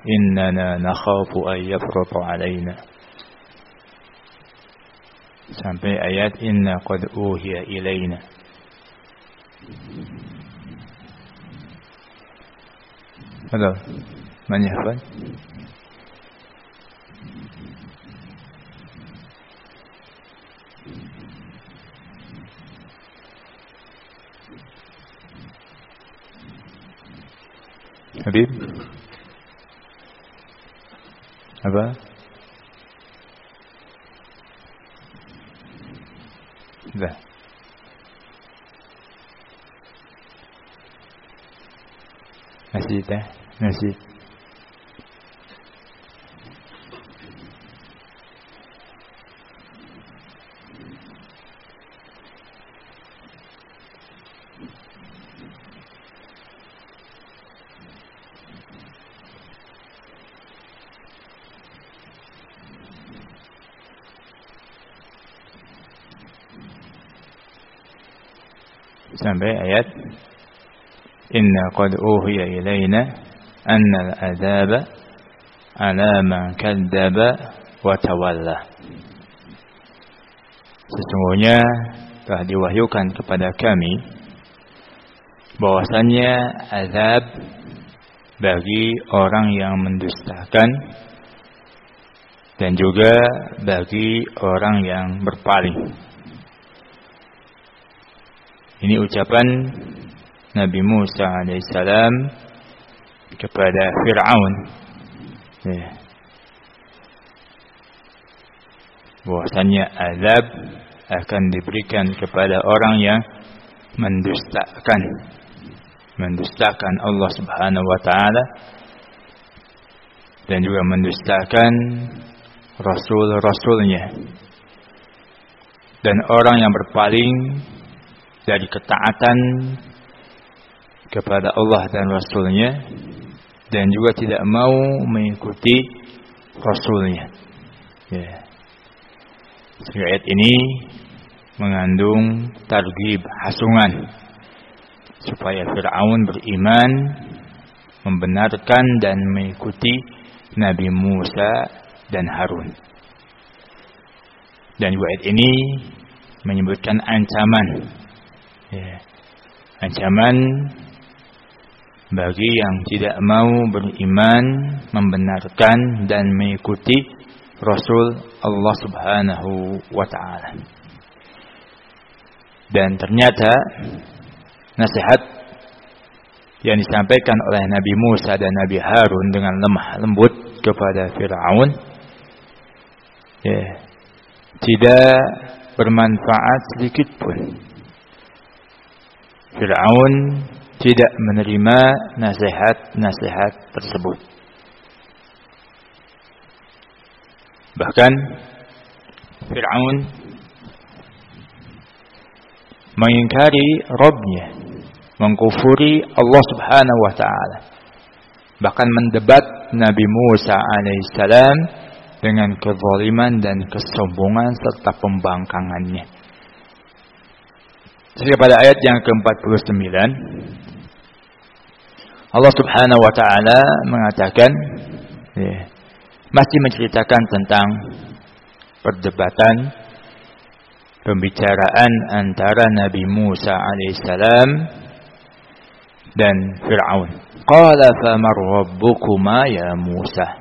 innana nakhafu an yafruta alaina. Sampai ayat inna qad uhiya ilaina. Halo, man yahfaz? Habib? Apa? Dah. Masih dah, masih. Sampai ayat inna qad uhiya ilaina anna al-'adzaba 'ala man kadzdzaba wa tawalla. Sesungguhnya telah diwahyukan kepada kami bahwasannya azab bagi orang yang mendustakan dan juga bagi orang yang berpaling. Ini ucapan Nabi Musa alaihissalam kepada Fir'aun. Bahwasanya azab akan diberikan kepada orang yang mendustakan Allah Subhanahu wa taala dan juga mendustakan rasul-rasulnya. Dan orang yang berpaling dari ketaatan kepada Allah dan Rasulnya dan juga tidak mau mengikuti Rasulnya. Ayat ini mengandung targhib, hasungan supaya Fir'aun beriman, membenarkan dan mengikuti Nabi Musa dan Harun. Dan ayat ini menyebutkan ancaman. Ancaman bagi yang tidak mau beriman, membenarkan dan mengikuti Rasul Allah Subhanahu wa taala. Dan ternyata nasihat yang disampaikan oleh Nabi Musa dan Nabi Harun dengan lemah lembut kepada Fir'aun tidak bermanfaat sedikit pun. Fir'aun tidak menerima nasihat-nasihat tersebut. Bahkan Fir'aun mengingkari Rabbnya, mengkufuri Allah Subhanahu wa taala. Bahkan mendebat Nabi Musa alaihissalam dengan kezaliman dan kesombongan serta pembangkangannya. Sehingga pada ayat yang ke-49 Allah Subhanahu wa taala mengatakan masih menceritakan tentang perdebatan, pembicaraan antara Nabi Musa alaihissalam dan Fir'aun. Qala famar rabbukuma ya Musa.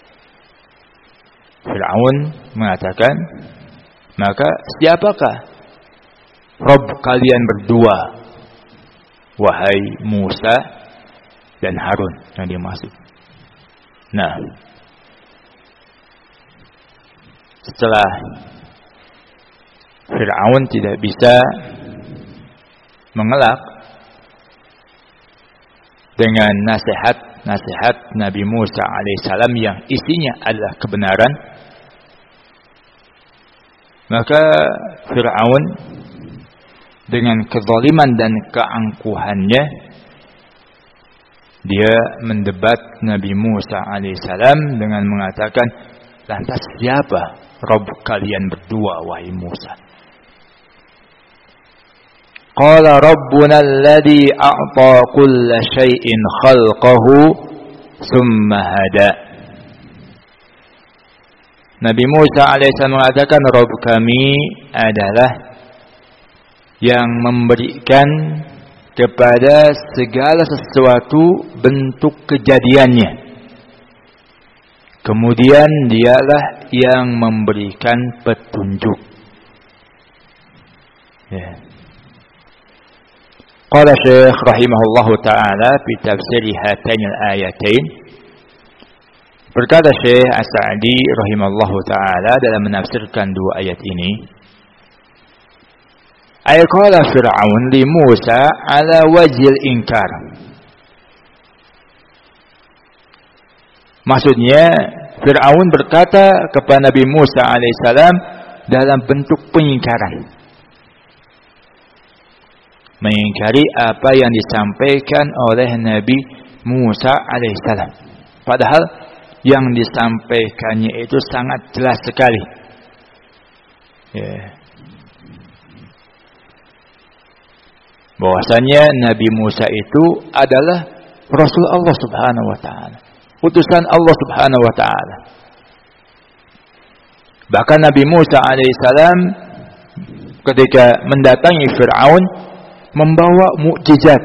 Fir'aun mengatakan, maka siapakah Rabb kalian berdua, wahai Musa dan Harun yang dimaksud. Nah, setelah Fir'aun tidak bisa mengelak dengan nasihat Nabi Musa alaihissalam yang isinya adalah kebenaran, maka Fir'aun dengan kezaliman dan keangkuhannya dia mendebat Nabi Musa alaihissalam dengan mengatakan, lantas siapa Rabb kalian berdua wahai Musa? Qala rabbuna alladhi a'ta kulla syai'in khalqahu summa hada. Nabi Musa alaihissalam mengatakan, Rabb kami adalah yang memberikan kepada segala sesuatu bentuk kejadiannya. Kemudian dialah yang memberikan petunjuk. Ya. Qala Syekh rahimahullahu ta'ala fi tafsir hatain al-ayatain. Berkata Syekh As-Sa'di rahimahullahu ta'ala dalam menafsirkan dua ayat ini. Ay qala Fir'aun li Musa ala wajhil inkar. Maksudnya Fir'aun berkata kepada Nabi Musa alaihissalam dalam bentuk pengingkaran. Mengingkari apa yang disampaikan oleh Nabi Musa alaihissalam. Padahal yang disampaikannya itu sangat jelas sekali. Ya. Bahwasanya Nabi Musa itu adalah Rasul Allah Subhanahu wa taala, utusan Allah Subhanahu wa taala. Bahkan Nabi Musa alaihissalam ketika mendatangi Fir'aun membawa mukjizat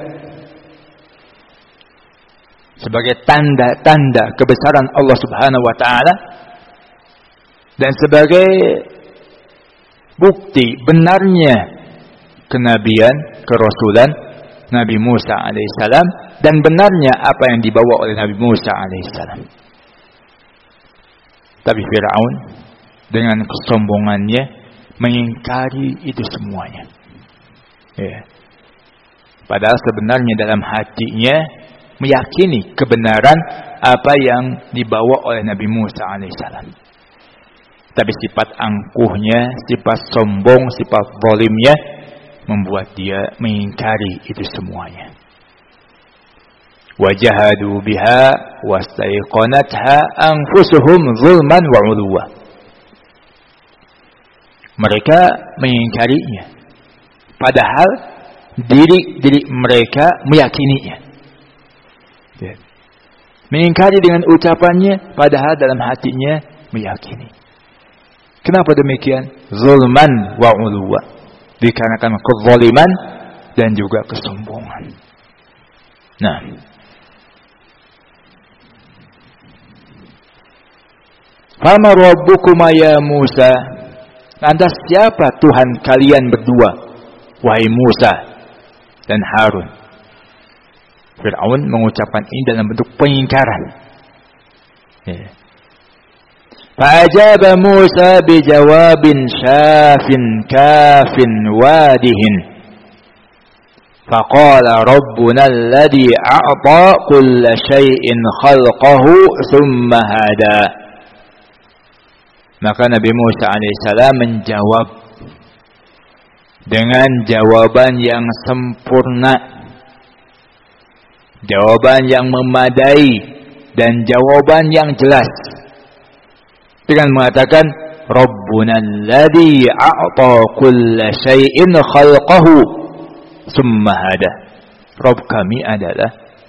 sebagai tanda-tanda kebesaran Allah Subhanahu wa taala dan sebagai bukti benarnya kenabian, kerasulan Nabi Musa alaihissalam dan benarnya apa yang dibawa oleh Nabi Musa alaihissalam. Tapi Fir'aun dengan kesombongannya mengingkari itu semuanya. Ya. Padahal sebenarnya dalam hatinya meyakini kebenaran apa yang dibawa oleh Nabi Musa alaihissalam. Tapi sifat angkuhnya, sifat sombong, sifat zalimnya membuat dia mengingkari itu semuanya. Wajahadu biha wastaiqanatha anfusuhum zulman wa 'uluwa. Mereka mengingkarinya padahal diri mereka meyakininya. Ya. Mengingkari dengan ucapannya padahal dalam hatinya meyakini. Kenapa demikian? Zulman wa 'uluwa. Dikarenakan kezaliman dan juga kesombongan. Nah, Fama rabbukuma ya Musa? Lantas siapa Tuhan kalian berdua, wahai Musa dan Harun? Fir'aun mengucapkan ini dalam bentuk pengingkaran. Ya. Fa'ajaba Musa bijawabin syafin kafin wadihin. Faqala Rabbuna alladhi a'ta kulla syai'in khalqahu thumma hada. Maka Nabi Musa alaihissalam menjawab dengan jawaban yang sempurna, jawaban yang memadai dan jawaban yang jelas. Dengan mengatakan Rabbuna alladhi a'ta kulla syai'in khalqahu summa hada. Rabb kami adalah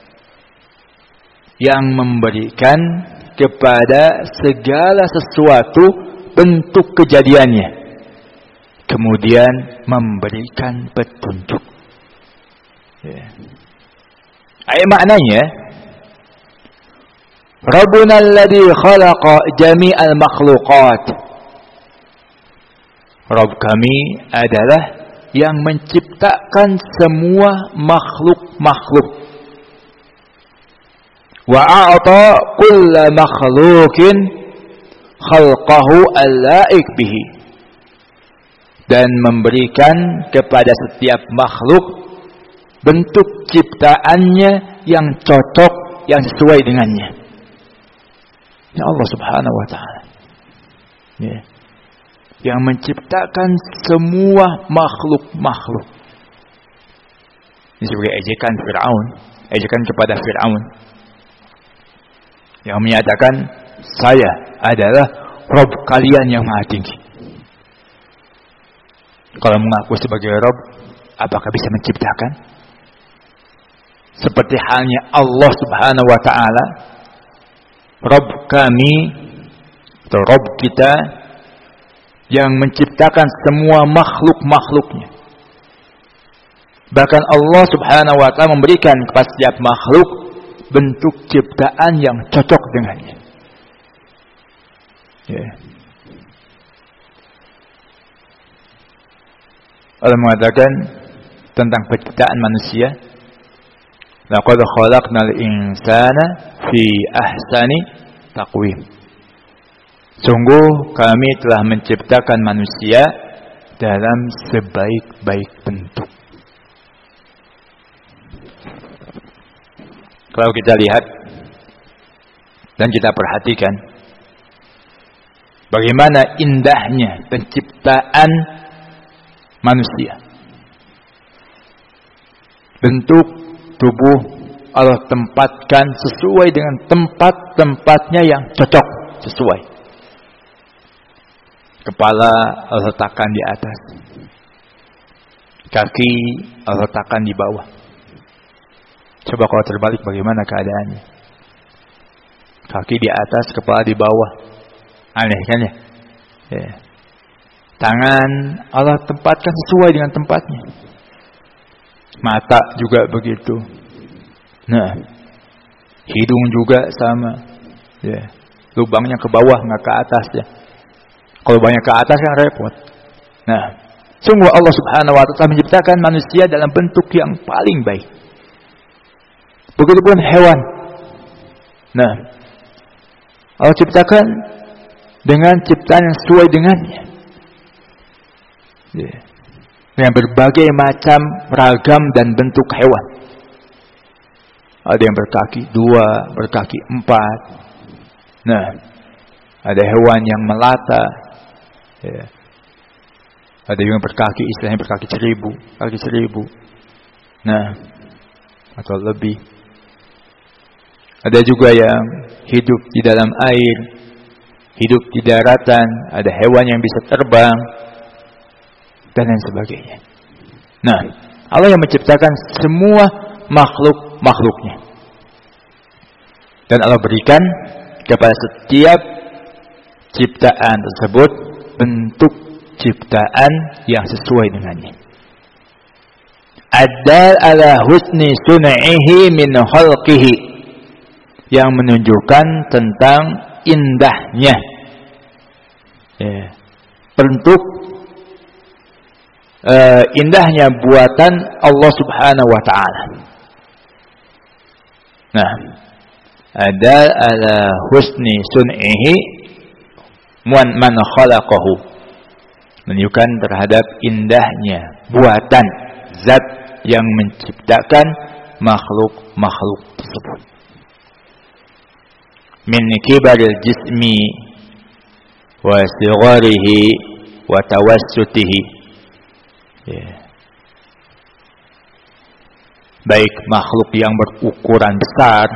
yang memberikan kepada segala sesuatu bentuk kejadiannya, kemudian memberikan petunjuk. Ya. Ayat maknanya Rabbuna alladhi khalaqa jami'al makhluqat. Rabb kami adalah yang menciptakan semua makhluk-makhluk. Wa a'ta kulla makhluqin khalqahu al-la'ik bihi. Dan memberikan kepada setiap makhluk bentuk ciptaannya yang cocok, yang sesuai dengannya. Ya Allah Subhanahu wa ta'ala. Ya. Yang menciptakan semua makhluk-makhluk. Ini sebagai ejekan Fir'aun, ejekan kepada Fir'aun yang menyatakan saya adalah Rabb kalian yang maha tinggi. Kalau mengaku sebagai Rabb, apakah bisa menciptakan? Seperti halnya Allah Subhanahu wa ta'ala Rabb kami atau Rabb kita yang menciptakan semua makhluk-makhluknya. Bahkan Allah subhanahu wa ta'ala memberikan kepada setiap makhluk bentuk ciptaan yang cocok dengannya. Allah mengatakan tentang penciptaan manusia, laqad khalaqnal insana fi ahsani taqwim. Sungguh kami telah menciptakan manusia dalam sebaik-baik bentuk. Kalau kita lihat dan kita perhatikan bagaimana indahnya penciptaan manusia. Bentuk tubuh Allah tempatkan sesuai dengan tempat-tempatnya yang cocok, sesuai. Kepala Allah letakkan di atas. Kaki Allah letakkan di bawah. Coba kalau terbalik bagaimana keadaannya? Kaki di atas, kepala di bawah. Aneh kan ya? Tangan Allah tempatkan sesuai dengan tempatnya. Mata juga begitu. Nah, hidung juga sama. Lubangnya ke bawah, nggak ke atas ya. Kalau banyak ke atas kan repot. Nah, sungguh Allah subhanahu wa ta'ala menciptakan manusia dalam bentuk yang paling baik. Begitupun hewan. Nah, Allah ciptakan dengan ciptaan yang sesuai dengannya. Dengan berbagai macam ragam dan bentuk hewan. Ada yang berkaki 2, berkaki 4. Nah, ada hewan yang melata. Ada yang berkaki, istilahnya berkaki 1000. Nah, atau lebih. Ada juga yang hidup di dalam air, hidup di daratan, ada hewan yang bisa terbang, dan lain sebagainya. Nah, Allah yang menciptakan semua makhluk-makhluknya. Dan Allah berikan kepada setiap ciptaan tersebut bentuk ciptaan yang sesuai dengannya. Adal ala husni sun'ihi min khalqihi, yang menunjukkan tentang indahnya bentuk indahnya buatan Allah subhanahu wa ta'ala. Nah, ada ala husni sun'ihi man khalaqahu, menunjukkan terhadap indahnya buatan zat yang menciptakan makhluk-makhluk tersebut. Min kibaril jismi wa sigharihi wa tawassutihi. Baik makhluk yang berukuran besar,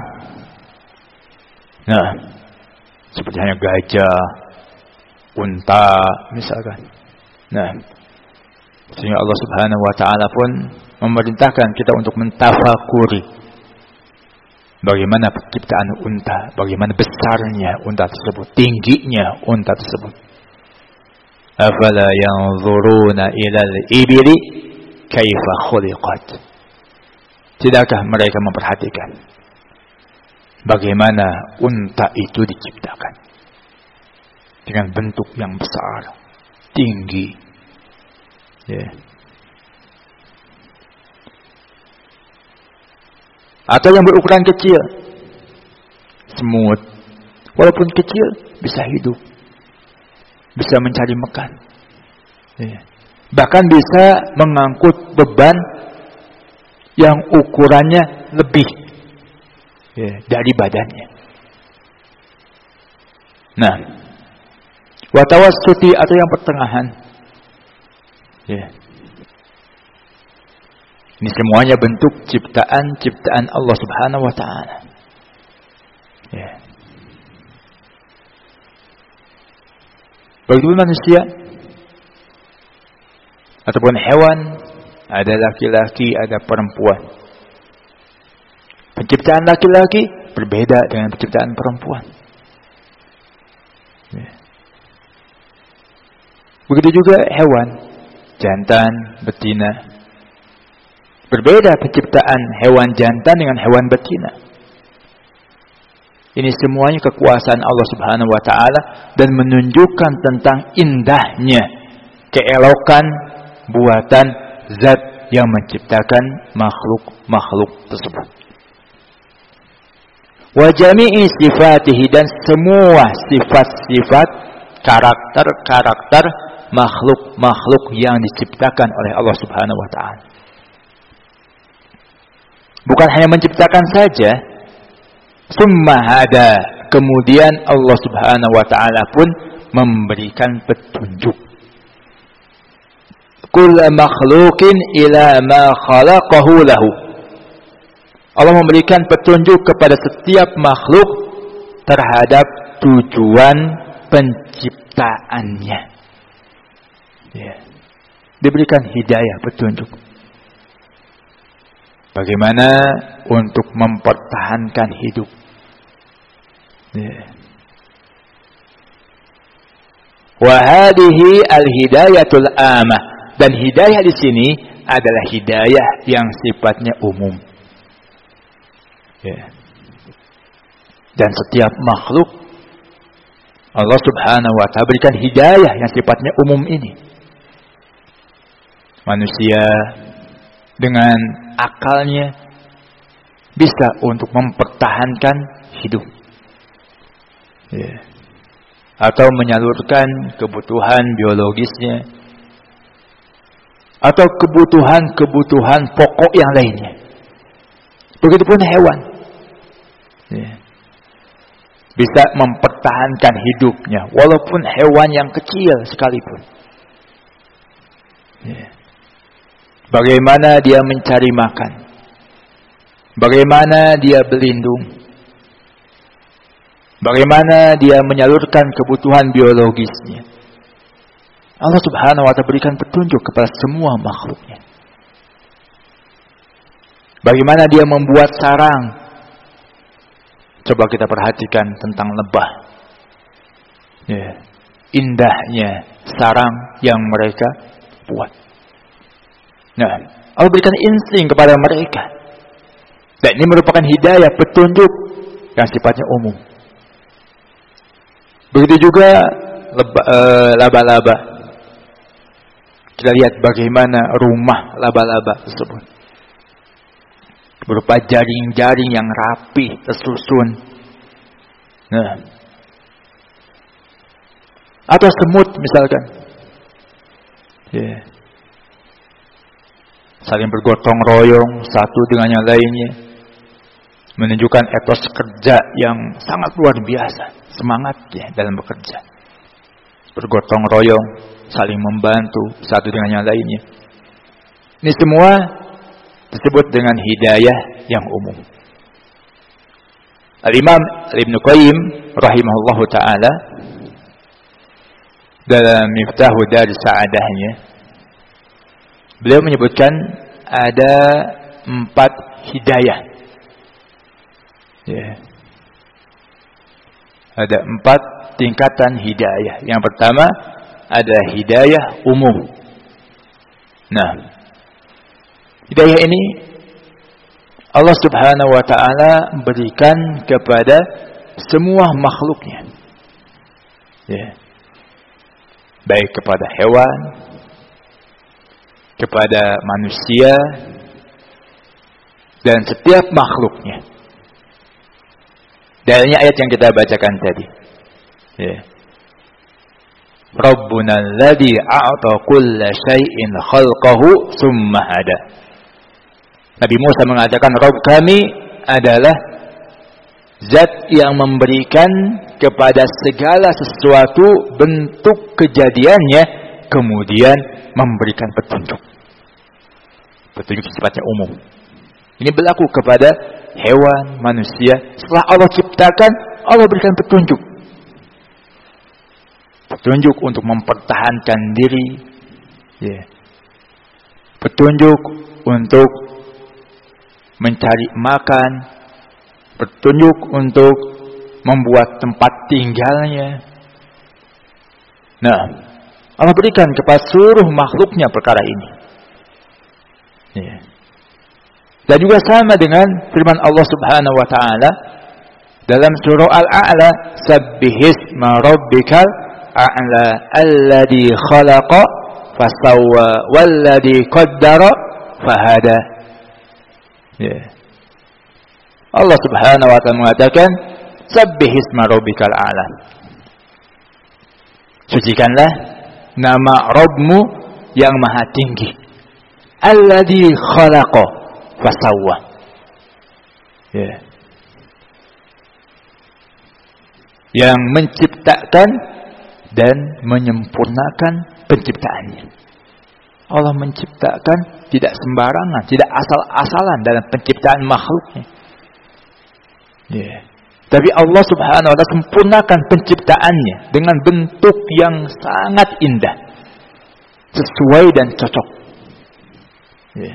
nah, seperti hanya gajah, unta misalkan. Nah, sehingga Allah subhanahu wa ta'ala pun memerintahkan kita untuk mentafakuri bagaimana penciptaan unta, bagaimana besarnya unta tersebut, tingginya unta tersebut. Afala yanzuruna ilal ibili kaifa khuliqat. Tidakkah mereka memperhatikan bagaimana unta itu diciptakan dengan bentuk yang besar, tinggi, atau yang berukuran kecil, semut, walaupun kecil bisa hidup, bisa mencari makan, bahkan bisa mengangkut beban yang ukurannya lebih dari badannya. Nah, watawassuti atau yang pertengahan. Ini semuanya bentuk ciptaan Allah subhanahu wa ta'ala. Begitu manusia ataupun hewan, ada laki-laki, ada perempuan. Penciptaan laki-laki berbeda dengan penciptaan perempuan. Begitu juga hewan, jantan, betina. Berbeda penciptaan hewan jantan dengan hewan betina. Ini semuanya kekuasaan Allah Subhanahu wa taala dan menunjukkan tentang indahnya keelokan buatan zat yang menciptakan makhluk-makhluk tersebut. Wa jami'i sifatihi, dan semua sifat-sifat, karakter-karakter makhluk-makhluk yang diciptakan oleh Allah Subhanahu wa taala. Bukan hanya menciptakan saja, summa hada, kemudian Allah Subhanahu wa taala pun memberikan petunjuk. Kullu makhluqin ila ma khalaqahu lahu. Allah memberikan petunjuk kepada setiap makhluk terhadap tujuan penciptaannya. Ya. Diberikan hidayah, petunjuk. Bagaimana untuk mempertahankan hidup. Wa hadhihi al-hidayatul amah, dan hidayah di sini adalah hidayah yang sifatnya umum. Dan setiap makhluk Allah Subhanahu wa taala berikan hidayah yang sifatnya umum ini. Manusia dengan akalnya bisa untuk mempertahankan hidup. Atau menyalurkan kebutuhan biologisnya, atau kebutuhan-kebutuhan pokok yang lainnya. Begitupun hewan. Bisa mempertahankan hidupnya walaupun hewan yang kecil sekalipun. Bagaimana dia mencari makan, bagaimana dia berlindung, bagaimana dia menyalurkan kebutuhan biologisnya. Allah Subhanahu wa taala berikan petunjuk kepada semua makhluknya. Bagaimana dia membuat sarang. Coba kita perhatikan tentang lebah. Indahnya sarang yang mereka buat. Nah, Allah berikan insting kepada mereka. Dan ini merupakan hidayah, petunjuk yang sifatnya umum. Begitu juga laba-laba. Kita lihat bagaimana rumah laba-laba tersebut. Berupa jaring-jaring yang rapi, tersusun. Nah. Atau semut misalkan. Saling bergotong royong satu dengan yang lainnya. Menunjukkan etos kerja yang sangat luar biasa. Semangatnya dalam bekerja. Bergotong royong, saling membantu satu dengan yang lainnya. Ini semua disebut dengan hidayah yang umum. Al-Imam Ibnu Qayyim rahimahullahu ta'ala dalam Miftahu Dar Sa'adahnya, beliau menyebutkan ada 4 hidayah. Ada 4 tingkatan hidayah. Yang pertama ada hidayah umum. Nah, hidayah ini Allah Subhanahu wa taala berikan kepada semua makhluknya. Baik kepada hewan, kepada manusia, dan setiap makhluknya. Dalilnya ayat yang kita bacakan tadi. Rabbuna alladhi a'ta kulla syai'in khalqahu tsumma hada. Nabi Musa mengatakan, Rabb kami adalah zat yang memberikan kepada segala sesuatu bentuk kejadiannya, kemudian memberikan petunjuk. Petunjuk sifatnya umum. Ini berlaku kepada hewan, manusia. Setelah Allah ciptakan, Allah berikan petunjuk. Petunjuk untuk mempertahankan diri. Petunjuk untuk mencari makan. Petunjuk untuk membuat tempat tinggalnya. Nah, Allah berikan kepada seluruh makhluknya perkara ini. Ya. Dan juga sama dengan firman Allah Subhanahu wa taala dalam surah Al-A'la, "Sabbihisma rabbikal a'la alladzi khalaqa fasawwa walladzi qaddara fahada." Ya. Allah Subhanahu wa taala mengatakan, "Sabbihisma rabbikal a'la." Sucikanlah nama Rabbmu yang maha tinggi. Alladzi khalaqa fasawwa. Ya. Yang menciptakan dan menyempurnakan penciptaannya. Allah menciptakan tidak sembarangan, tidak asal-asalan dalam penciptaan makhluknya. Ya. Tapi Allah Subhanahu wa taala sempurnakan penciptaannya dengan bentuk yang sangat indah, sesuai dan cocok. Ya.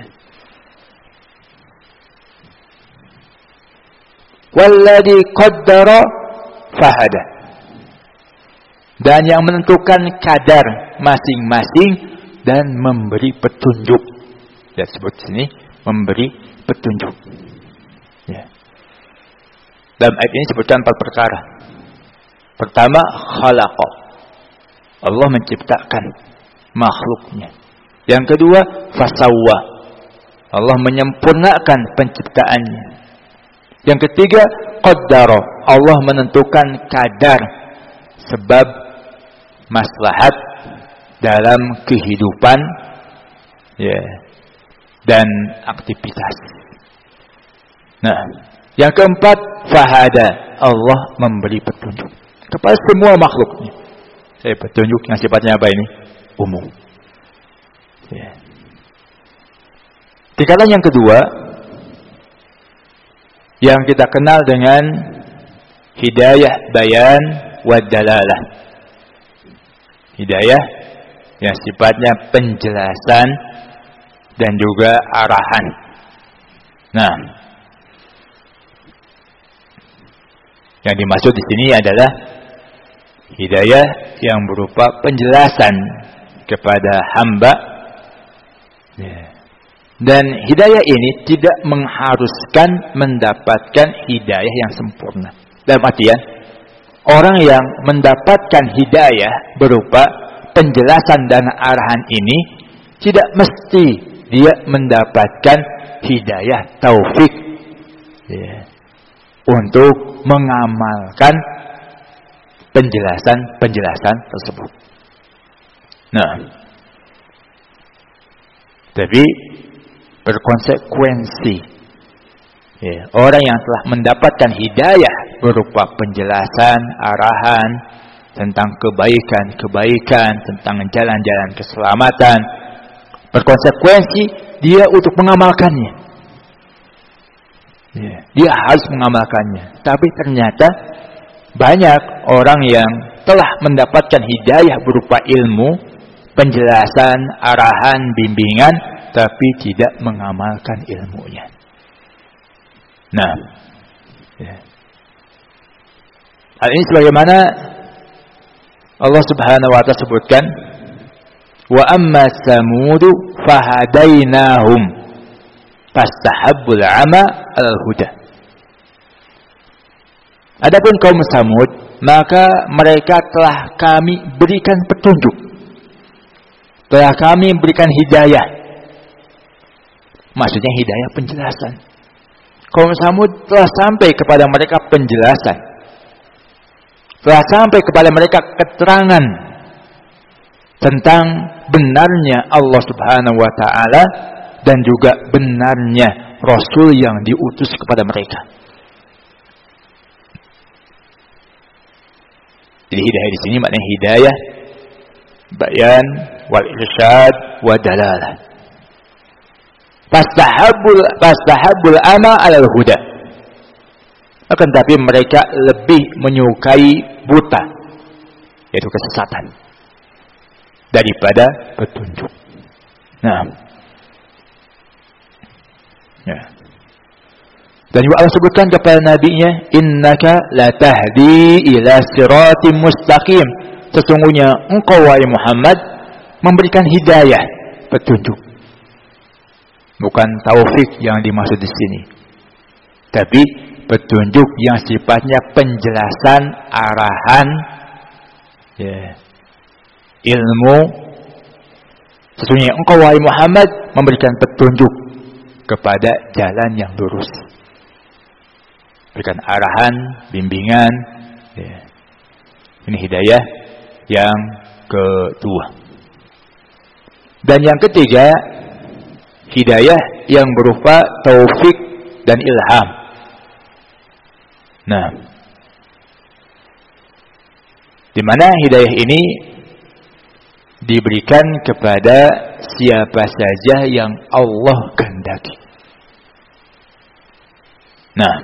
Walladzi qaddara fahada. Dan yang menentukan kadar masing-masing dan memberi petunjuk. Ya, sebut sini memberi petunjuk. Ya. Dalam ayat ini sebutkan 4 perkara. Pertama, khalaqa. Allah menciptakan makhluknya. Yang kedua, fasawwa. Allah menyempurnakan penciptaannya. Yang ketiga, qaddara. Allah menentukan kadar sebab maslahat dalam kehidupan, ya, dan aktivitas. Nah, yang keempat, fahada. Allah memberi petunjuk kepada semua makhluknya. Petunjuk yang sifatnya apa ini? Umum. Ya. Tingkatan yang kedua yang kita kenal dengan hidayah bayan wa dalalah. Hidayah yang sifatnya penjelasan dan juga arahan. Nah, yang dimaksud di sini adalah hidayah yang berupa penjelasan kepada hamba. Dan hidayah ini tidak mengharuskan mendapatkan hidayah yang sempurna. Dalam artian, orang yang mendapatkan hidayah berupa penjelasan dan arahan ini tidak mesti dia mendapatkan hidayah taufik, ya, untuk mengamalkan penjelasan tersebut. Nah, tapi berkonsekuensi, ya, orang yang telah mendapatkan hidayah berupa penjelasan, arahan tentang kebaikan, tentang jalan-jalan keselamatan, berkonsekuensi dia untuk mengamalkannya. Ya, dia harus mengamalkannya. Tapi ternyata banyak orang yang telah mendapatkan hidayah berupa ilmu, penjelasan, arahan, bimbingan, tapi tidak mengamalkan ilmunya. Nah, ya. Hal ini sebagaimana Allah Subhanahu wa taala sebutkan, wa amma samudu fahadainahum fastahabbul ama al-huda. Adapun kaum Samud, maka mereka telah kami berikan petunjuk, telah kami berikan hidayah. Maksudnya hidayah penjelasan. Kaum Samud telah sampai kepada mereka penjelasan, telah sampai kepada mereka keterangan tentang benarnya Allah Subhanahu wa taala dan juga benarnya Rasul yang diutus kepada mereka. Jadi hidayah di sini maknanya hidayah bayan wal irsyad wa dalalah. Fastahabbul ama alal huda. Akan tapi mereka lebih menyukai buta, yaitu kesesatan, daripada petunjuk. Nah, ya. Dan juga Allah sebutkan kepada nabinya, innaka la tahdi ila siratim mustaqim. Sesungguhnya engkau wahai Muhammad memberikan hidayah, petunjuk. Bukan taufik yang dimaksud di sini, tapi petunjuk yang sifatnya penjelasan, arahan, ilmu. Sesungguhnya engkau wahai Muhammad memberikan petunjuk kepada jalan yang lurus, berikan arahan, bimbingan. Ini hidayah yang kedua. Dan yang ketiga, hidayah yang berupa taufik dan ilham. Nah, di mana hidayah ini diberikan kepada siapa saja yang Allah kehendaki. Nah,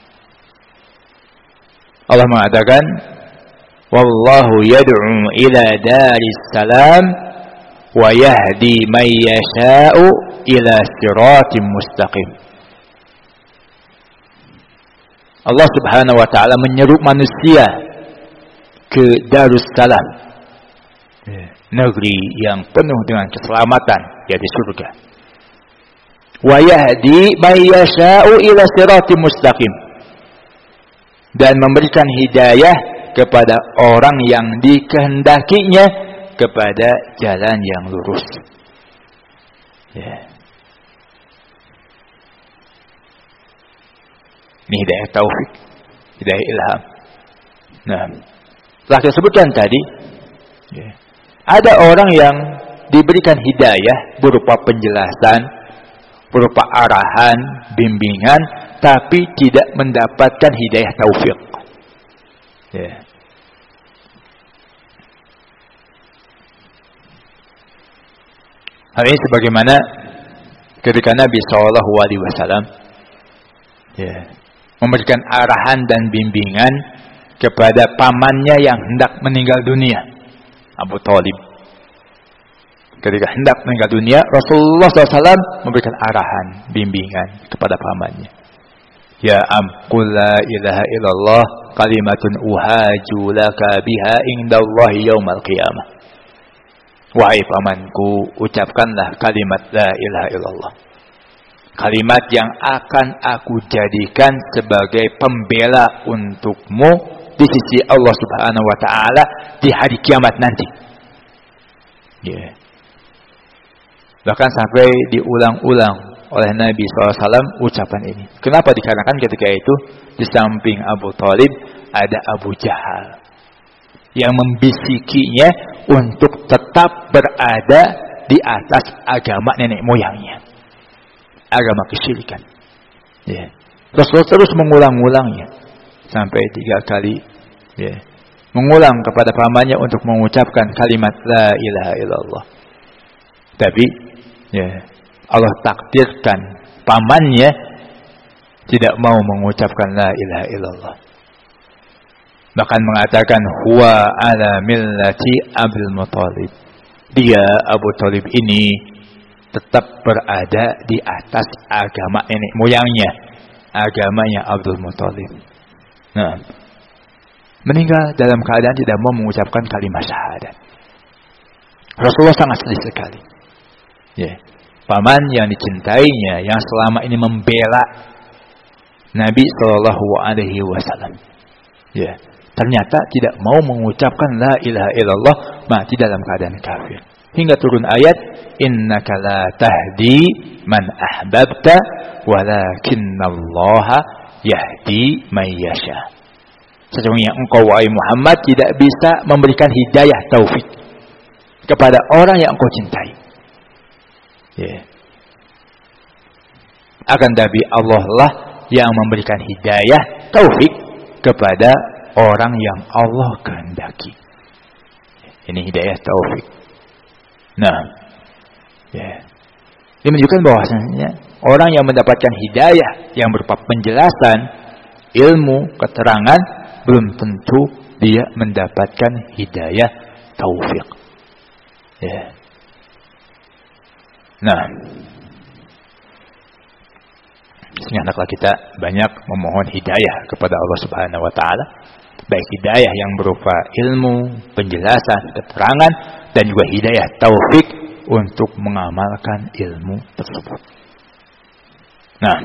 Allah mengatakan, wallahu yad'u ila daris salam wa yahdi man yasha'u ila siratim mustaqim. Allah Subhanahu wa taala menyeru manusia ke Darussalam, negeri yang penuh dengan keselamatan, yaitu surga. Wa yahdi man yasha'u ila siratim mustaqim, dan memberikan hidayah kepada orang yang dikehendakinya kepada jalan yang lurus. Ini hidayah taufik, hidayah ilham. Nah, telah kita sebutkan tadi, ada orang yang diberikan hidayah berupa penjelasan, berupa arahan, bimbingan, tapi tidak mendapatkan hidayah taufik. Hal ini sebagaimana ketika Nabi SAW memberikan arahan dan bimbingan kepada pamannya yang hendak meninggal dunia, Abu Thalib. Ketika hendak meninggal dunia, Rasulullah SAW memberikan arahan, bimbingan kepada pamannya. Ya qul la ilaha illallah kalimatun uhaju laka biha indallahi yaumal qiyamah. Wahai pamanku, ucapkanlah kalimat la ilaha illallah. Kalimat yang akan aku jadikan sebagai pembela untukmu di sisi Allah Subhanahu wa taala di hari kiamat nanti. Bahkan sampai diulang-ulang oleh Nabi SAW ucapan ini. Kenapa? Dikarenakan ketika itu di samping Abu Thalib ada Abu Jahal yang membisikinya untuk tetap berada di atas agama nenek moyangnya, agama kesyirikan. Rasulullah terus mengulang-ulangnya sampai 3 kali, mengulang kepada pamannya untuk mengucapkan kalimat la ilaha illallah. Tapi Allah takdirkan pamannya tidak mau mengucapkan la ilaha illallah. Bahkan mengatakan huwa ala millati Abdul Muthalib. Dia Abu Thalib ini tetap berada di atas agama nenek moyangnya, agamanya Abdul Muthalib. Nah, meninggal dalam keadaan tidak mau mengucapkan kalimat syahadat. Rasulullah sangat sedih sekali. Paman yang dicintainya, yang selama ini membela Nabi Shallallahu Alaihi Wasallam, ternyata tidak mau mengucapkan la ilaha illallah, mati dalam keadaan kafir. Hingga turun ayat, innaka la tahdi man ahbabta walakinallaha yahdi man yasha. Sesungguhnya engkau wahai Muhammad tidak bisa memberikan hidayah taufik kepada orang yang engkau cintai. Akan tapi Allah lah yang memberikan hidayah taufik kepada orang yang Allah kehendaki. Ini hidayah taufik. Nah, ini menunjukkan bahwasanya orang yang mendapatkan hidayah yang berupa penjelasan, ilmu, keterangan, belum tentu dia mendapatkan hidayah taufik. Nah, sehingga hendaklah kita banyak memohon hidayah kepada Allah Subhanahu wa taala, baik hidayah yang berupa ilmu, penjelasan, keterangan, dan juga hidayah taufik untuk mengamalkan ilmu tersebut. Nah,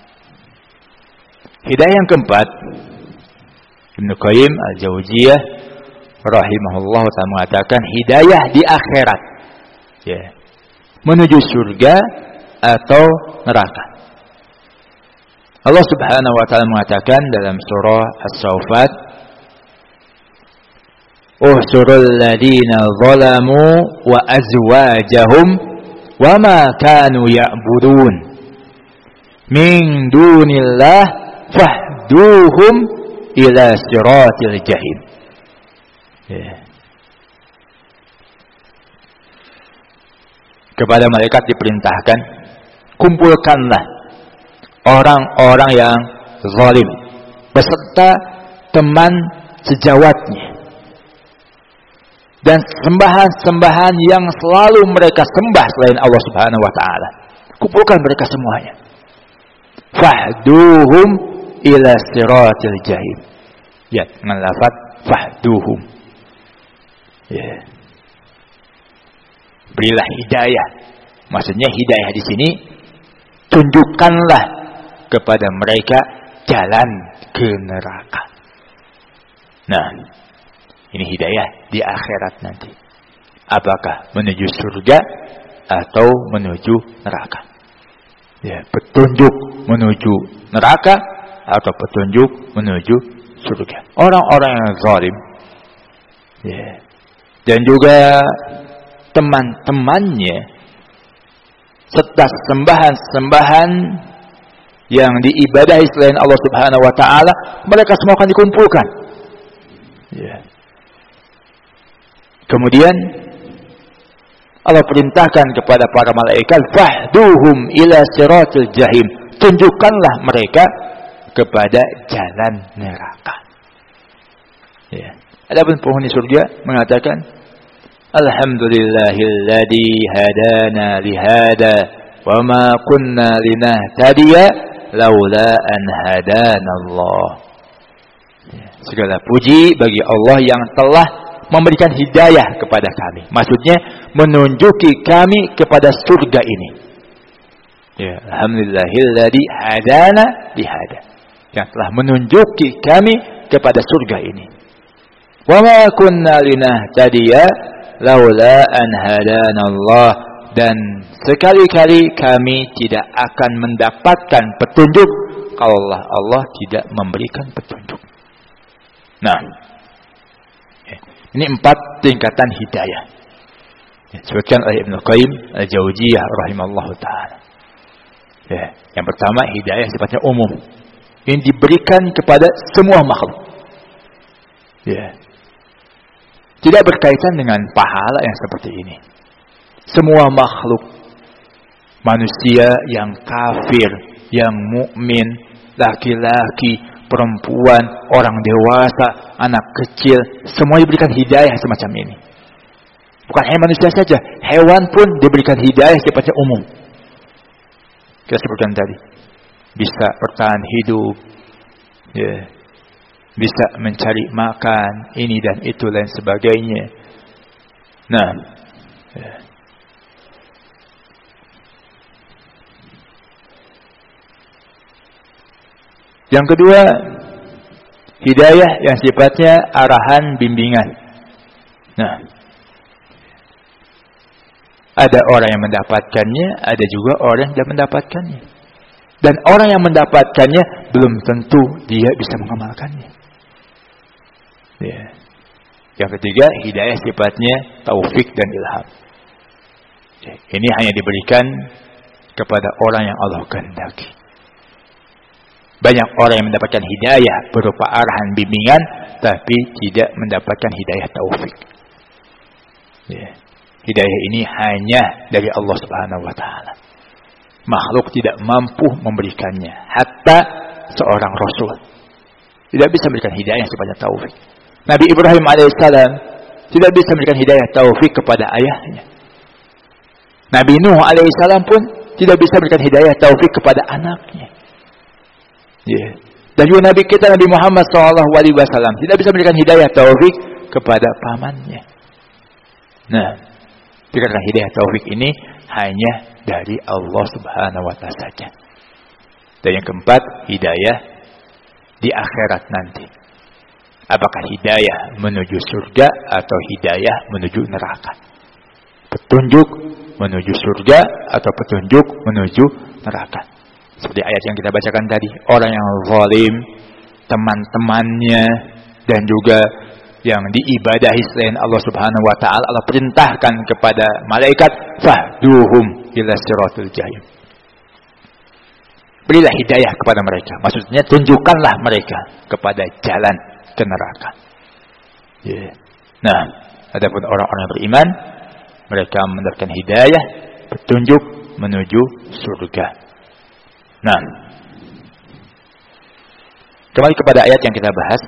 hidayah yang keempat, Ibnu Qayyim Al-Jauziyah rahimahullah ta'ala mengatakan hidayah di akhirat, ya, menuju surga atau neraka. Allah Subhanahu wa ta'ala mengatakan dalam surah As-Saffat, "Uhsurul ladina zalamu wa azwajahum wa ma kanu ya'budun min dunillah fahduhum ila siratil jahim." Kepada malaikat diperintahkan, kumpulkanlah orang-orang yang zalim beserta teman sejawatnya dan sembahan-sembahan yang selalu mereka sembah selain Allah Subhanahu wa ta'ala. Kumpulkan mereka semuanya. Fahduhum ila siratil jahim. Ya, dengan lafaz fahduhum. Ya. Berilah hidayah. Maksudnya hidayah di sini, tunjukkanlah kepada mereka jalan ke neraka. Nah, ini hidayah di akhirat nanti. Apakah menuju surga atau menuju neraka? Ya, petunjuk menuju neraka atau petunjuk menuju surga. Orang-orang yang zalim, ya, dan juga teman-temannya serta sembahan-sembahan yang diibadahi selain Allah Subhanahu wa ta'ala, mereka semua akan dikumpulkan. Ya. Kemudian Allah perintahkan kepada para malaikat, fahduhum ila siratil jahim, tunjukkanlah mereka kepada jalan neraka. Ya. Adapun penghuni surga mengatakan, alhamdulillahilladzi hadana lihada wa ma kunna linahtadiya laula an hadana Allah. Ya. Segala puji bagi Allah yang telah memberikan hidayah kepada kami. Maksudnya menunjuki kami kepada surga ini. Ya, alhamdulillahilladzi hadana lihada, yang telah menunjuki kami kepada surga ini. Wa ma kunna linahtadiya laula an hadana Allah, dan sekali-kali kami tidak akan mendapatkan petunjuk kalau Allah tidak memberikan petunjuk. Nah, ini 4 tingkatan hidayah. Disebutkan oleh Ibnu Qayyim Al-Jauziyah rahimahullahu ta'ala. Ya, yang pertama, hidayah sifatnya umum. Ini diberikan kepada semua makhluk. Ya. Tidak berkaitan dengan pahala yang seperti ini. Semua makhluk, manusia yang kafir, yang mukmin, laki-laki, perempuan, orang dewasa, anak kecil, semua diberikan hidayah semacam ini. Bukan hanya manusia saja, hewan pun diberikan hidayah sifatnya umum. Kita sebutkan tadi, bisa bertahan hidup, ya, bisa mencari makan, ini dan itu dan sebagainya. Nah, ya. Yang kedua, hidayah yang sifatnya arahan bimbingan. Nah, ada orang yang mendapatkannya, ada juga orang yang tidak mendapatkannya. Dan orang yang mendapatkannya belum tentu dia bisa mengamalkannya. Ya. Yang ketiga, hidayah sifatnya taufik dan ilham. Ya. Ini hanya diberikan kepada orang yang Allah kehendaki. Banyak orang yang mendapatkan hidayah berupa arahan bimbingan, tapi tidak mendapatkan hidayah taufik. Ya. Hidayah ini hanya dari Allah Subhanahu wa ta'ala. Makhluk tidak mampu memberikannya. Hatta seorang Rasul tidak bisa memberikan hidayah sifatnya taufik. Nabi Ibrahim alaihissalam tidak bisa memberikan hidayah taufik kepada ayahnya. Nabi Nuh alaihissalam pun tidak bisa memberikan hidayah taufik kepada anaknya. Yeah. Dan juga Nabi kita Nabi Muhammad SAW tidak bisa memberikan hidayah taufik kepada pamannya. Nah, karena hidayah taufik ini hanya dari Allah Subhanahu wa taala saja. Dan yang keempat, hidayah di akhirat nanti. Apakah hidayah menuju surga atau hidayah menuju neraka? Petunjuk menuju surga atau petunjuk menuju neraka? Seperti ayat yang kita bacakan tadi, orang yang zalim, teman-temannya dan juga yang diibadahi selain Allah Subhanahu wa taala, Allah perintahkan kepada malaikat, fahduhum ila siratul jahim. Berilah hidayah kepada mereka. Maksudnya tunjukkanlah mereka kepada jalan ke neraka. Nah, adapun orang-orang yang beriman, mereka mendapatkan hidayah, petunjuk menuju surga. Nah, kembali kepada ayat yang kita bahas.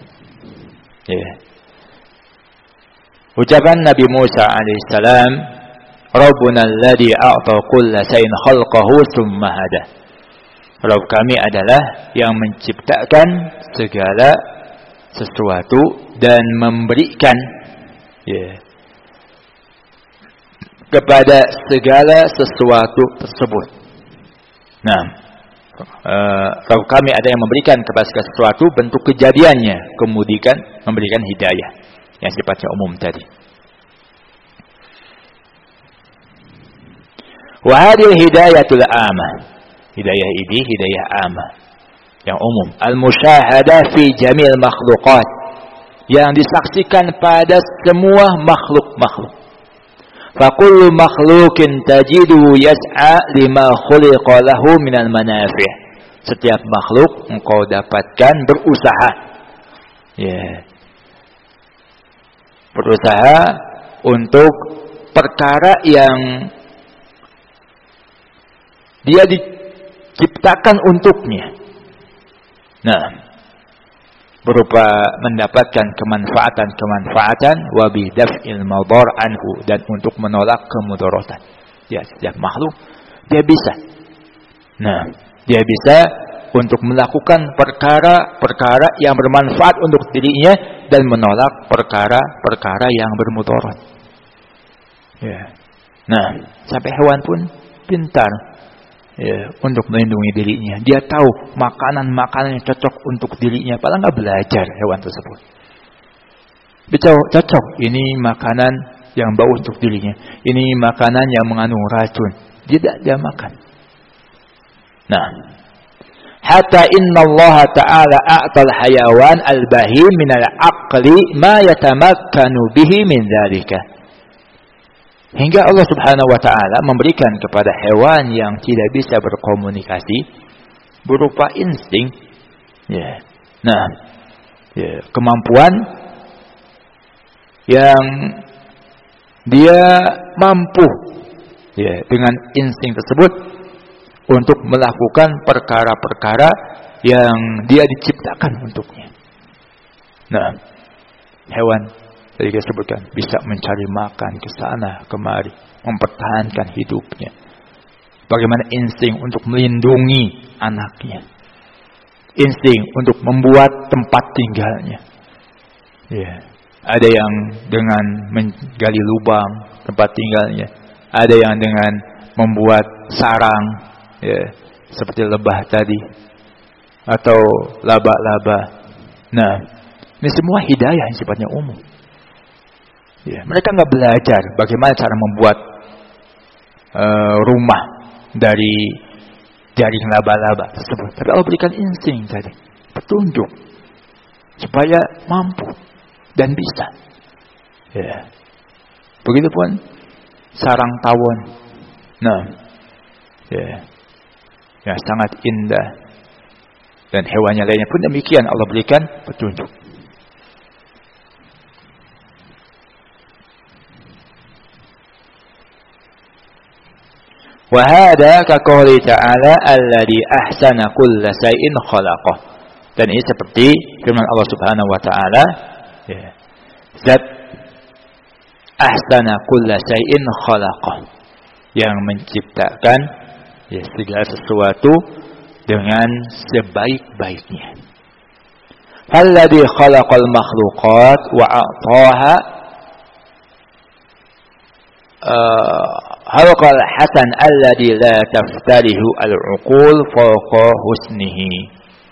Ucapan Nabi Musa alaihissalam, Rabbuna alladhi a'ta kulla shay'in khalqahu tsumma hada. Rabb kami adalah yang menciptakan segala sesuatu dan memberikan kepada segala sesuatu tersebut. Nah, Rabb kami ada yang memberikan kepada segala sesuatu bentuk kejadiannya, kemudian memberikan hidayah yang sifatnya umum tadi. Wa hadhihi hidayatul amah. Hidayah ini hidayah amah yang umum, al-musyahadah fi jamil makhluqat, yang disaksikan pada semua makhluk-makhluk. Fa kullu makhluqin tajidu yas'a lima khuliqa lahu minal manafi'. Setiap makhluk engkau dapatkan berusaha, berusaha untuk perkara yang dia diciptakan untuknya. Nah, berupa mendapatkan kemanfaatan wa bidaf'il madar anhu, dan untuk menolak kemudaratan. Ya, setiap makhluk dia bisa. Nah, dia bisa untuk melakukan perkara-perkara yang bermanfaat untuk dirinya dan menolak perkara-perkara yang bermudarat. Nah, sampai hewan pun pintar untuk melindungi dirinya. Dia tahu makanan-makanan yang cocok untuk dirinya, padahal nggak belajar hewan tersebut. Dia cocok, ini makanan yang bagus untuk dirinya, ini makanan yang mengandung racun, dia makan. Nah, hatta inna Allah ta'ala a'tal hayawan al-bahim min al-aqli ma yatamakkanu bihi min dzalika. Hingga Allah Subhanahu wa taala memberikan kepada hewan yang tidak bisa berkomunikasi berupa insting, kemampuan yang dia mampu dengan insting tersebut untuk melakukan perkara-perkara yang dia diciptakan untuknya. Nah, hewan tadi kita sebutkan bisa mencari makan ke sana kemari, mempertahankan hidupnya. Bagaimana insting untuk melindungi anaknya, insting untuk membuat tempat tinggalnya. Ada yang dengan menggali lubang tempat tinggalnya, ada yang dengan membuat sarang, seperti lebah tadi atau laba-laba. Nah, ini semua hidayah yang sifatnya umum. Mereka nggak belajar bagaimana cara membuat rumah dari jaring laba-laba tersebut, tapi Allah berikan insting tadi, petunjuk supaya mampu dan bisa. Begitupun sarang tawon. Nah, sangat indah, dan hewannya lainnya pun demikian, Allah berikan petunjuk. Wahada kaqouli ta'ala alladhi ahsana kulla shay'in khalaqah. Dan ini seperti firman Allah Subhanahu wa taala, Zat ahsana kulla shay'in khalaqah, yang menciptakan segala sesuatu dengan sebaik-baiknya. Alladhi khalaqal makhluqat wa a'taha halqal hasan alladhi la taftarihu al-uqul fawqa husnihi.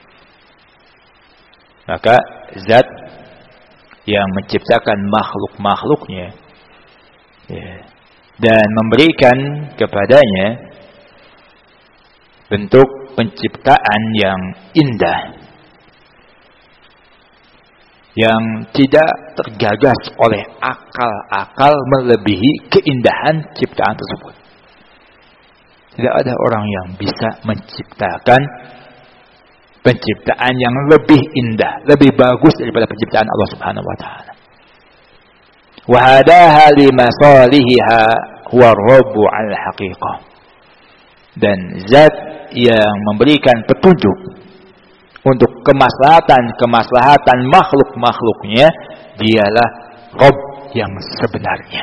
Maka zat yang menciptakan makhluk-makhluknya dan memberikan kepadanya bentuk penciptaan yang indah, yang tidak tergagas oleh akal-akal melebihi keindahan ciptaan tersebut. Tidak ada orang yang bisa menciptakan penciptaan yang lebih indah, lebih bagus daripada penciptaan Allah Subhanahu wa taala. Wa hadaha limasalihiha huwa ar-rabbu 'al-haqiqah. Dan zat yang memberikan petunjuk untuk kemaslahatan makhluk-makhluknya, dialah Rabb yang sebenarnya.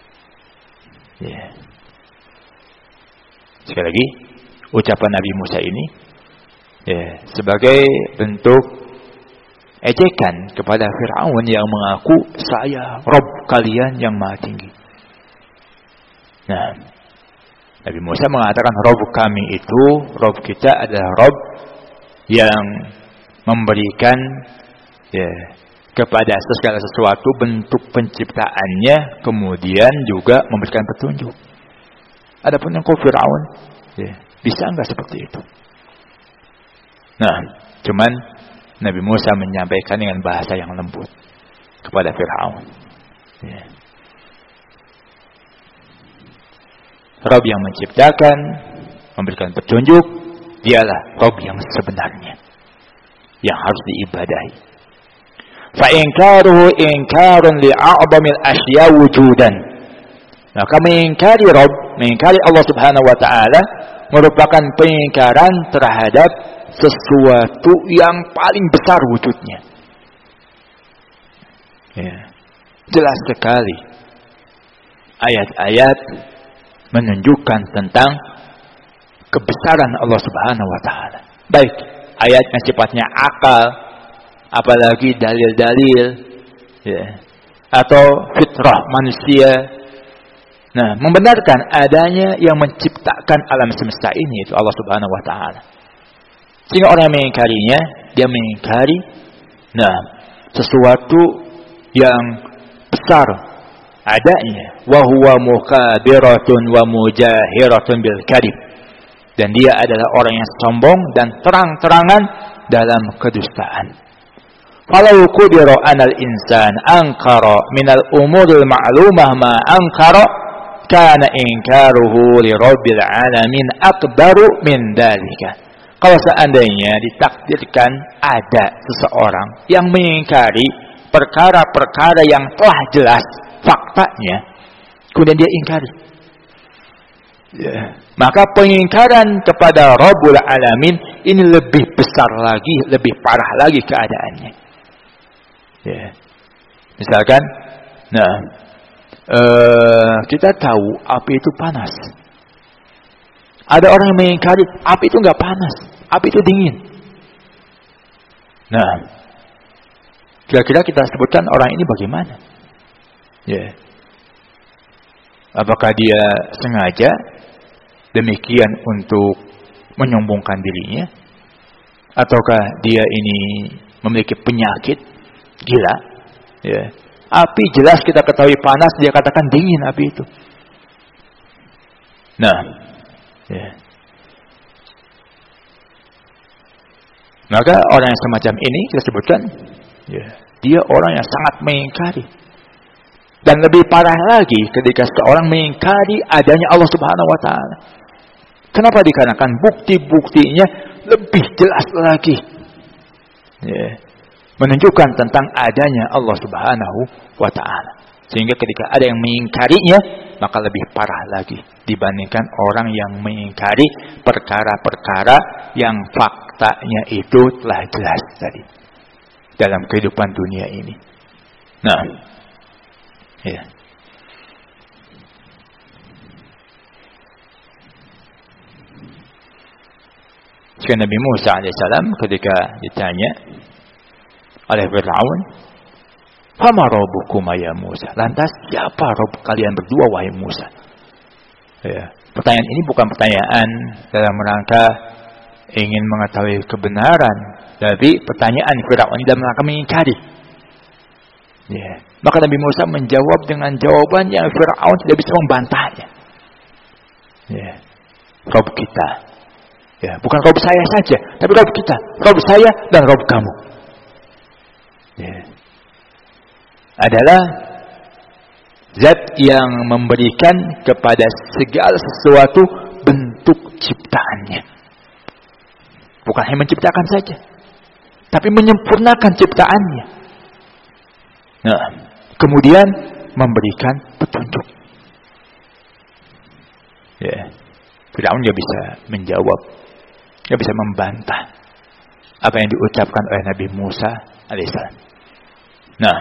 Sekali lagi, ucapan Nabi Musa ini sebagai bentuk ejekan kepada Fir'aun yang mengaku saya Rabb kalian yang maha tinggi. Nah, Nabi Musa mengatakan Rabb kami itu, Rabb kita adalah Rabb yang memberikan kepada segala sesuatu bentuk penciptaannya, kemudian juga memberikan petunjuk. Adapun engkau Fir'aun, bisa enggak seperti itu? Nah, cuman Nabi Musa menyampaikan dengan bahasa yang lembut kepada Fir'aun. Rabb yang menciptakan, memberikan petunjuk, dialah Rabb yang sebenarnya, yang harus diibadahi. Fa inkaruhu inkarun li'a'zamil asya wujudan. Maka mengingkari Rabb, mengingkari Allah Subhanahu wa taala merupakan pengingkaran terhadap sesuatu yang paling besar wujudnya. Jelas sekali ayat-ayat menunjukkan tentang kebesaran Allah Subhanahu wa taala. Baik ayat yang sifatnya akal, apalagi dalil-dalil atau fitrah manusia. Nah, membenarkan adanya yang menciptakan alam semesta ini, itu Allah Subhanahu wa taala. Sehingga orang yang mengingkarinya, dia mengingkari sesuatu yang besar adanya, wa huwa mukabiratun wa mujahiratun bil kadhib. Dan dia adalah orang yang sombong dan terang-terangan dalam kedustaan. Falau qudira anal insan ankara minal umuril ma'lumah ma ankara kana inkaruhu li rabbil alamin akbaru min dalika. Kalau seandainya ditakdirkan ada seseorang yang mengingkari perkara-perkara yang telah jelas faktanya, kemudian dia ingkari, maka pengingkaran kepada Rabbul Alamin ini lebih besar lagi, lebih parah lagi keadaannya. Misalkan, kita tahu api itu panas. Ada orang yang mengingkari api itu nggak panas, api itu dingin. Nah, kira-kira kita sebutkan orang ini bagaimana? Apakah dia sengaja demikian untuk menyombongkan dirinya, ataukah dia ini memiliki penyakit gila? Api jelas kita ketahui panas, dia katakan dingin api itu. Maka orang yang semacam ini kita sebutkan, dia orang yang sangat mengingkari. Dan lebih parah lagi ketika seorang mengingkari adanya Allah Subhanahu wa taala. Kenapa? Dikarenakan bukti-buktinya lebih jelas lagi. Menunjukkan tentang adanya Allah Subhanahu wa taala. Sehingga ketika ada yang mengingkarinya, maka lebih parah lagi dibandingkan orang yang mengingkari perkara-perkara yang faktanya itu telah jelas tadi dalam kehidupan dunia ini. Jika Nabi Musa AS ketika ditanya oleh Fir'aun Fama rabbukuma ya Musa. Lantas siapa Rabb kalian berdua wahai Musa? Ya. Pertanyaan ini bukan pertanyaan dalam rangka ingin mengetahui kebenaran, tapi pertanyaan Firaun dalam rangka mengingkari. Ya. Maka Nabi Musa menjawab dengan jawaban yang Firaun tidak bisa membantahnya. Ya. Rabb kita. Ya, bukan Rabb saya saja, tapi Rabb kita. Rabb saya dan Rabb kamu. Ya. Adalah zat yang memberikan kepada segala sesuatu bentuk ciptaannya. Bukan hanya menciptakan saja, tapi menyempurnakan ciptaannya. Nah, kemudian memberikan petunjuk. Ya, Firaun nggak bisa menjawab, nggak bisa membantah apa yang diucapkan oleh Nabi Musa alaihissalam. Nah,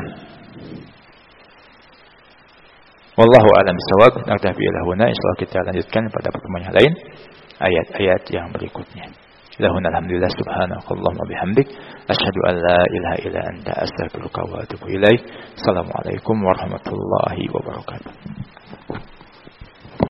wallahu a'lam bishawab. Naktafi ila huna. Insyaallah kita lanjutkan pada pertemuan yang lain ayat-ayat yang berikutnya. Lahuna alhamdulillah subhanakallahumma bihamdik asyhadu an la ilaha illa anta astaghfiruka wa atubu ilaik. Assalamualaikum warahmatullahi wabarakatuh.